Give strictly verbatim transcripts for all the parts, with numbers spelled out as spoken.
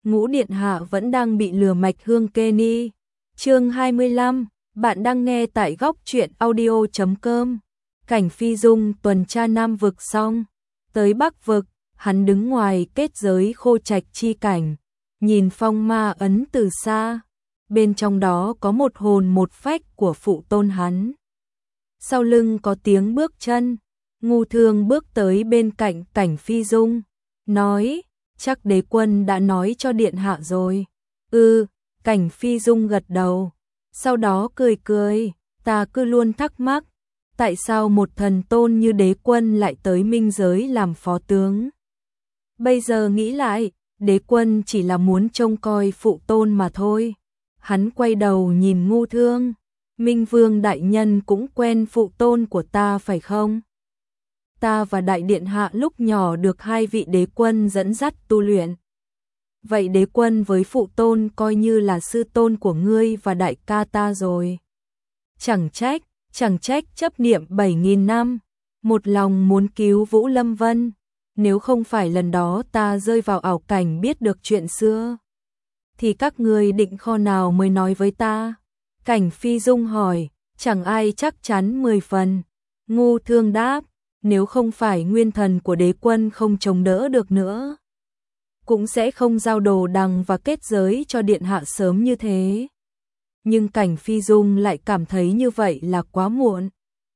Ngũ điện hạ vẫn đang bị lừa mạch hương kê ni. Chương hai mươi lăm, bạn đang nghe tại góc truyện audio chấm com. Cảnh Phi Dung tuần tra Nam vực xong, tới Bắc vực, hắn đứng ngoài kết giới khô trạch chi cảnh, nhìn phong ma ấn từ xa, bên trong đó có một hồn một phách của phụ tôn hắn. Sau lưng có tiếng bước chân, Ngu Thương bước tới bên cạnh Cảnh Phi Dung, nói, chắc đế quân đã nói cho điện hạ rồi. Ừ, Cảnh Phi Dung gật đầu, sau đó cười cười, ta cứ luôn thắc mắc, tại sao một thần tôn như đế quân lại tới minh giới làm phó tướng. Bây giờ nghĩ lại, đế quân chỉ là muốn trông coi phụ tôn mà thôi. Hắn quay đầu nhìn Ngu Thương, Minh Vương đại nhân cũng quen phụ tôn của ta phải không? Ta và đại điện hạ lúc nhỏ được hai vị đế quân dẫn dắt tu luyện. Vậy đế quân với phụ tôn coi như là sư tôn của ngươi và đại ca ta rồi. Chẳng trách, chẳng trách chấp niệm bảy nghìn năm, một lòng muốn cứu Vũ Lâm Vân, nếu không phải lần đó ta rơi vào ảo cảnh biết được chuyện xưa, thì các ngươi định kho nào mới nói với ta? Cảnh Phi Dung hỏi, chẳng ai chắc chắn mười phần. Ngu Thương đáp, nếu không phải nguyên thần của đế quân không chống đỡ được nữa, cũng sẽ không giao đồ đằng và kết giới cho điện hạ sớm như thế. Nhưng Cảnh Phi Dung lại cảm thấy như vậy là quá muộn.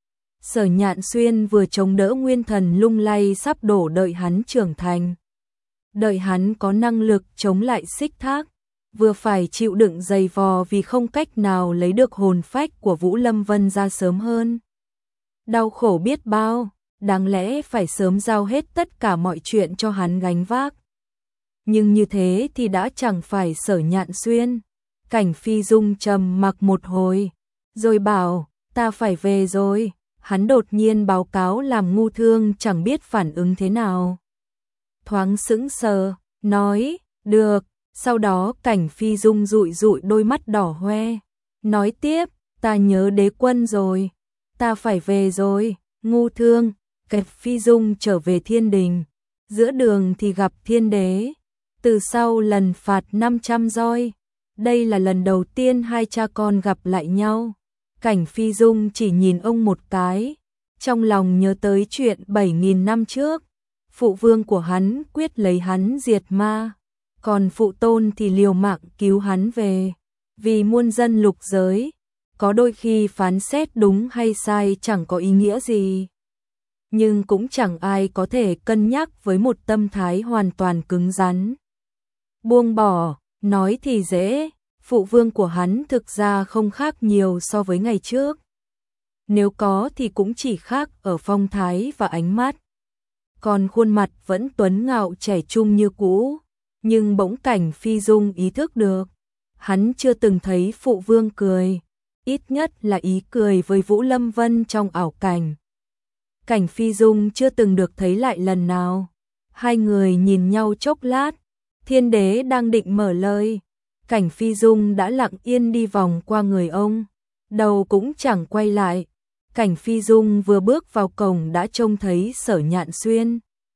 Sở Nhạn Xuyên vừa chống đỡ nguyên thần lung lay sắp đổ đợi hắn trưởng thành, đợi hắn có năng lực chống lại Xích Thác, vừa phải chịu đựng dày vò vì không cách nào lấy được hồn phách của Vũ Lâm Vân ra sớm hơn. Đau khổ biết bao, đáng lẽ phải sớm giao hết tất cả mọi chuyện cho hắn gánh vác. Nhưng như thế thì đã chẳng phải Sở Nhạn Xuyên. Cảnh Phi Dung trầm mặc một hồi, rồi bảo, ta phải về rồi. Hắn đột nhiên báo cáo làm Ngu Thương chẳng biết phản ứng thế nào. Thoáng sững sờ, nói, được. Sau đó Cảnh Phi Dung dụi dụi đôi mắt đỏ hoe, nói tiếp, ta nhớ đế quân rồi, ta phải về rồi. Ngu Thương, Cảnh Phi Dung trở về thiên đình, giữa đường thì gặp thiên đế. Từ sau lần phạt năm trăm roi, đây là lần đầu tiên hai cha con gặp lại nhau. Cảnh Phi Dung chỉ nhìn ông một cái, trong lòng nhớ tới chuyện bảy nghìn năm trước, phụ vương của hắn quyết lấy hắn diệt ma, còn phụ tôn thì liều mạng cứu hắn về. Vì muôn dân lục giới, có đôi khi phán xét đúng hay sai chẳng có ý nghĩa gì, nhưng cũng chẳng ai có thể cân nhắc với một tâm thái hoàn toàn cứng rắn. Buông bỏ, nói thì dễ, phụ vương của hắn thực ra không khác nhiều so với ngày trước. Nếu có thì cũng chỉ khác ở phong thái và ánh mắt. Còn khuôn mặt vẫn tuấn ngạo trẻ trung như cũ. Nhưng bỗng Cảnh Phi Dung ý thức được, hắn chưa từng thấy phụ vương cười, ít nhất là ý cười với Vũ Lâm Vân trong ảo cảnh. Cảnh Phi Dung chưa từng được thấy lại lần nào. Hai người nhìn nhau chốc lát, thiên đế đang định mở lời, Cảnh Phi Dung đã lặng yên đi vòng qua người ông, đầu cũng chẳng quay lại. Cảnh Phi Dung vừa bước vào cổng đã trông thấy Sở Nhạn Xuyên.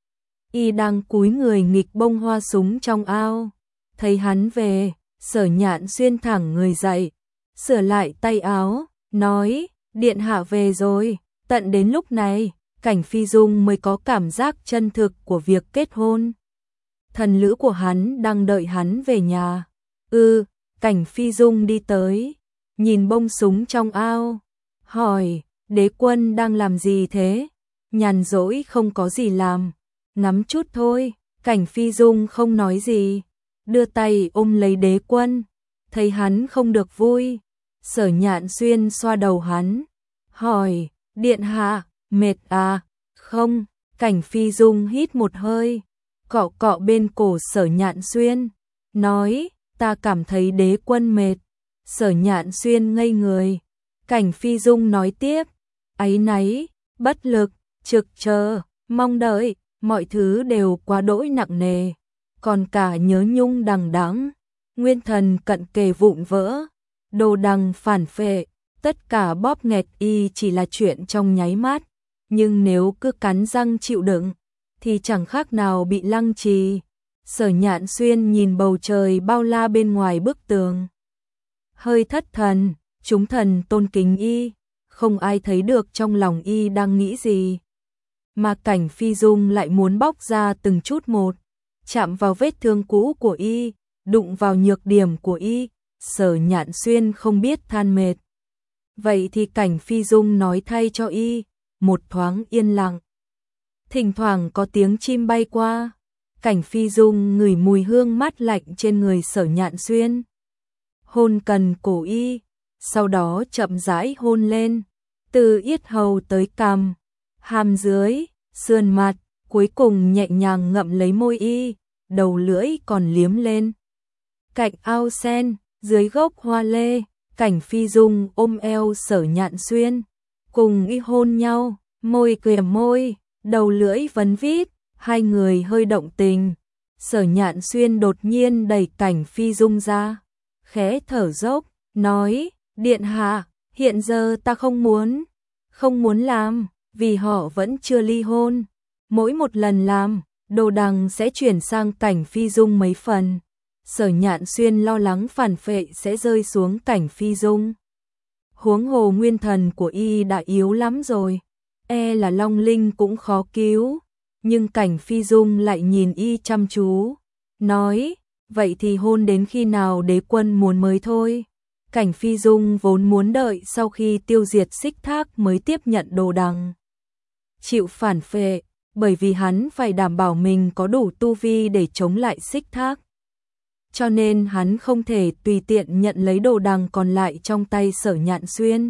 Y đang cúi người nghịch bông hoa súng trong ao. Thấy hắn về, Sở Nhạn Xuyên thẳng người dậy, sửa lại tay áo, nói, điện hạ về rồi. Tận đến lúc này, Cảnh Phi Dung mới có cảm giác chân thực của việc kết hôn. Thần lữ của hắn đang đợi hắn về nhà. Ừ, Cảnh Phi Dung đi tới, nhìn bông súng trong ao, hỏi, đế quân đang làm gì thế? Nhàn rỗi không có gì làm, ngắm chút thôi. Cảnh Phi Dung không nói gì, đưa tay ôm lấy đế quân, thấy hắn không được vui. Sở Nhạn Xuyên xoa đầu hắn, hỏi, điện hạ, mệt à? Không. Cảnh Phi Dung hít một hơi, cọ cọ bên cổ Sở Nhạn Xuyên, nói, ta cảm thấy đế quân mệt. Sở Nhạn Xuyên ngây người. Cảnh Phi Dung nói tiếp, áy náy, bất lực, trực chờ, mong đợi, mọi thứ đều quá đỗi nặng nề, còn cả nhớ nhung đằng đẵng, nguyên thần cận kề vụn vỡ, đồ đằng phản phệ, tất cả bóp nghẹt y chỉ là chuyện trong nháy mắt, nhưng nếu cứ cắn răng chịu đựng thì chẳng khác nào bị lăng trì. Sở Nhạn Xuyên nhìn bầu trời bao la bên ngoài bức tường. Hơi thất thần, chúng thần tôn kính y, không ai thấy được trong lòng y đang nghĩ gì. Mà Cảnh Phi Dung lại muốn bóc ra từng chút một, chạm vào vết thương cũ của y, đụng vào nhược điểm của y. Sở Nhạn Xuyên không biết than mệt. Vậy thì Cảnh Phi Dung nói thay cho y, một thoáng yên lặng. Thỉnh thoảng có tiếng chim bay qua, Cảnh Phi Dung ngửi mùi hương mát lạnh trên người Sở Nhạn Xuyên. Hôn cần cổ y, sau đó chậm rãi hôn lên, từ yết hầu tới cằm, hàm dưới, sườn mặt, cuối cùng nhẹ nhàng ngậm lấy môi y, đầu lưỡi còn liếm lên. Cạnh ao sen, dưới gốc hoa lê, Cảnh Phi Dung ôm eo Sở Nhạn Xuyên, cùng y hôn nhau, môi kề môi, đầu lưỡi vấn vít, hai người hơi động tình. Sở Nhạn Xuyên đột nhiên đẩy Cảnh Phi Dung ra, khẽ thở dốc, nói, điện hạ, hiện giờ ta không muốn, không muốn làm, vì họ vẫn chưa ly hôn. Mỗi một lần làm, đồ đằng sẽ chuyển sang Cảnh Phi Dung mấy phần. Sở Nhạn Xuyên lo lắng phản phệ sẽ rơi xuống Cảnh Phi Dung. Huống hồ nguyên thần của y đã yếu lắm rồi, e là Long Linh cũng khó cứu. Nhưng Cảnh Phi Dung lại nhìn y chăm chú, nói, vậy thì hôn đến khi nào đế quân muốn mới thôi. Cảnh Phi Dung vốn muốn đợi sau khi tiêu diệt Xích Thác mới tiếp nhận đồ đằng. Chịu phản phệ, bởi vì hắn phải đảm bảo mình có đủ tu vi để chống lại Xích Thác. Cho nên hắn không thể tùy tiện nhận lấy đồ đằng còn lại trong tay Sở Nhạn Xuyên.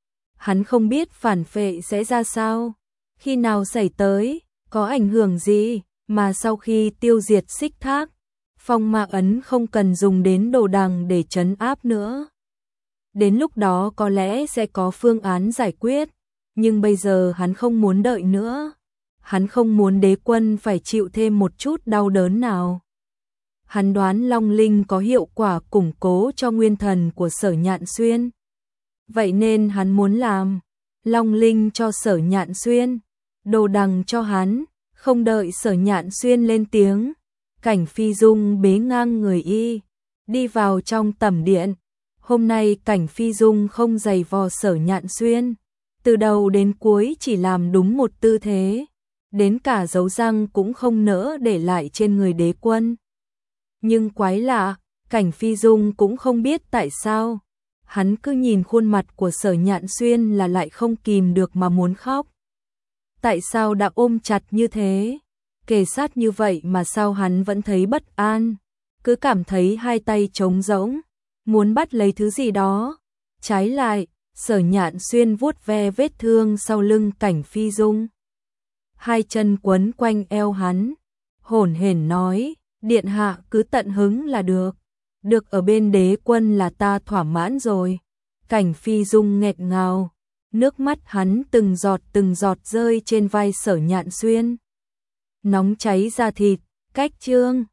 Hắn không biết phản phệ sẽ ra sao, khi nào xảy tới, có ảnh hưởng gì, mà sau khi tiêu diệt Xích Thác, phong ma ấn không cần dùng đến đồ đằng để trấn áp nữa. Đến lúc đó có lẽ sẽ có phương án giải quyết, nhưng bây giờ hắn không muốn đợi nữa. Hắn không muốn đế quân phải chịu thêm một chút đau đớn nào. Hắn đoán Long Linh có hiệu quả củng cố cho nguyên thần của Sở Nhạn Xuyên. Vậy nên hắn muốn làm Long Linh cho Sở Nhạn Xuyên, đồ đằng cho hắn. Không đợi Sở Nhạn Xuyên lên tiếng, Cảnh Phi Dung bế ngang người y, đi vào trong tẩm điện. Hôm nay Cảnh Phi Dung không giày vò Sở Nhạn Xuyên, từ đầu đến cuối chỉ làm đúng một tư thế, đến cả dấu răng cũng không nỡ để lại trên người đế quân. Nhưng quái lạ, Cảnh Phi Dung cũng không biết tại sao, hắn cứ nhìn khuôn mặt của Sở Nhạn Xuyên là lại không kìm được mà muốn khóc. Tại sao đã ôm chặt như thế, kề sát như vậy mà sao hắn vẫn thấy bất an, cứ cảm thấy hai tay trống rỗng, muốn bắt lấy thứ gì đó. Trái lại, Sở Nhạn Xuyên vuốt ve vết thương sau lưng Cảnh Phi Dung, hai chân quấn quanh eo hắn, hổn hển nói, điện hạ cứ tận hứng là được, được ở bên đế quân là ta thỏa mãn rồi. Cảnh Phi Dung nghẹt ngào, nước mắt hắn từng giọt từng giọt rơi trên vai Sở Nhạn Xuyên. Nóng cháy da thịt, cách chương